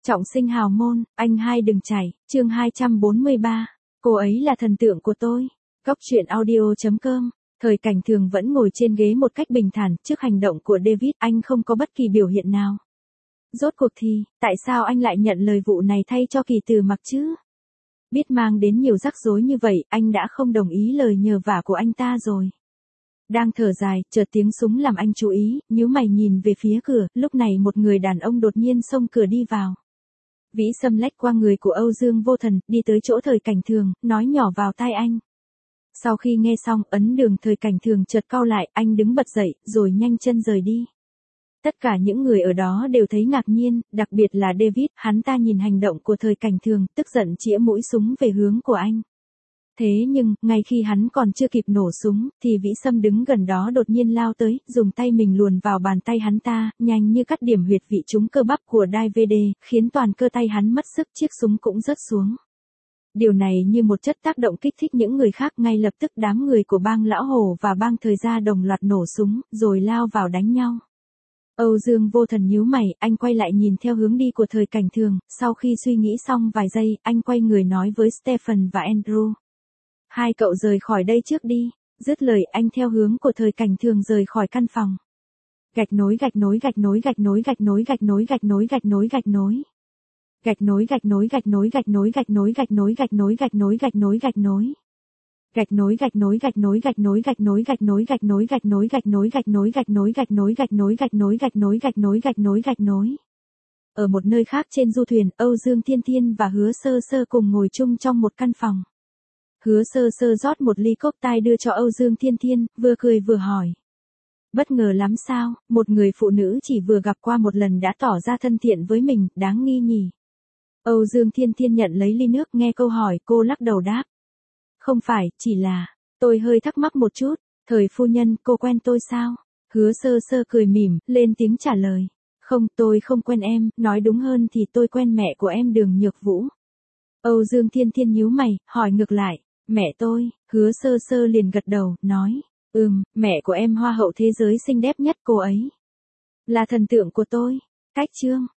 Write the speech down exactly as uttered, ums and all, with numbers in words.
Trọng sinh hào môn, anh hai đừng chảy, chương hai trăm bốn mươi ba. Cô ấy là thần tượng của tôi. Góc truyện audio chấm com. Thời Cảnh Thường vẫn ngồi trên ghế một cách bình thản, trước hành động của David, anh không có bất kỳ biểu hiện nào. Rốt cuộc thì, tại sao anh lại nhận lời vụ này thay cho Kỳ Từ Mặc chứ? Biết mang đến nhiều rắc rối như vậy, anh đã không đồng ý lời nhờ vả của anh ta rồi. Đang thở dài, chợt tiếng súng làm anh chú ý, nhíu mày nhìn về phía cửa, lúc này một người đàn ông đột nhiên xông cửa đi vào. Vĩ Sâm lách qua người của Âu Dương Vô Thần, đi tới chỗ Thời Cảnh Thường, nói nhỏ vào tai anh. Sau khi nghe xong, ấn đường Thời Cảnh Thường chợt cau lại, anh đứng bật dậy, rồi nhanh chân rời đi. Tất cả những người ở đó đều thấy ngạc nhiên, đặc biệt là David, hắn ta nhìn hành động của Thời Cảnh Thường, tức giận chĩa mũi súng về hướng của anh. Thế nhưng, ngay khi hắn còn chưa kịp nổ súng, thì Vĩ Sâm đứng gần đó đột nhiên lao tới, dùng tay mình luồn vào bàn tay hắn ta, nhanh như cắt điểm huyệt vị trúng cơ bắp của David, khiến toàn cơ tay hắn mất sức, chiếc súng cũng rớt xuống. Điều này như một chất tác động kích thích những người khác, ngay lập tức đám người của bang Lão Hổ và bang Thời Gia đồng loạt nổ súng, rồi lao vào đánh nhau. Âu Dương Vô Thần nhíu mày, anh quay lại nhìn theo hướng đi của Thời Cảnh Thường, sau khi suy nghĩ xong vài giây, anh quay người nói với Stephen và Andrew. Hai cậu rời khỏi đây trước đi. Dứt lời, anh theo hướng của Thời Cảnh Thường rời khỏi căn phòng. Gạch nối gạch nối gạch nối gạch nối gạch nối gạch nối gạch nối gạch nối gạch nối. Gạch nối gạch nối gạch nối gạch nối gạch nối gạch nối gạch nối gạch nối gạch nối gạch nối. Gạch nối gạch nối gạch nối gạch nối gạch nối gạch nối gạch nối gạch nối gạch nối gạch nối gạch nối gạch nối gạch nối gạch nối gạch nối gạch nối gạch nối gạch nối. Ở một nơi khác trên du thuyền, Âu Dương Thiên Thiên và Hứa Sơ Sơ cùng ngồi chung trong một căn phòng. Hứa Sơ Sơ rót một ly cốc tai đưa cho Âu Dương Thiên Thiên, vừa cười vừa hỏi. Bất ngờ lắm sao, một người phụ nữ chỉ vừa gặp qua một lần đã tỏ ra thân thiện với mình, đáng nghi nhỉ. Âu Dương Thiên Thiên nhận lấy ly nước, nghe câu hỏi, cô lắc đầu đáp. Không phải, chỉ là, tôi hơi thắc mắc một chút, Thời phu nhân, cô quen tôi sao? Hứa Sơ Sơ cười mỉm, lên tiếng trả lời. Không, tôi không quen em, nói đúng hơn thì tôi quen mẹ của em Đường Nhược Vũ. Âu Dương Thiên Thiên nhíu mày, hỏi ngược lại. Mẹ tôi, Hứa Sơ Sơ liền gật đầu, nói, ừm, mẹ của em hoa hậu thế giới xinh đẹp nhất, cô ấy là thần tượng của tôi. Cách chương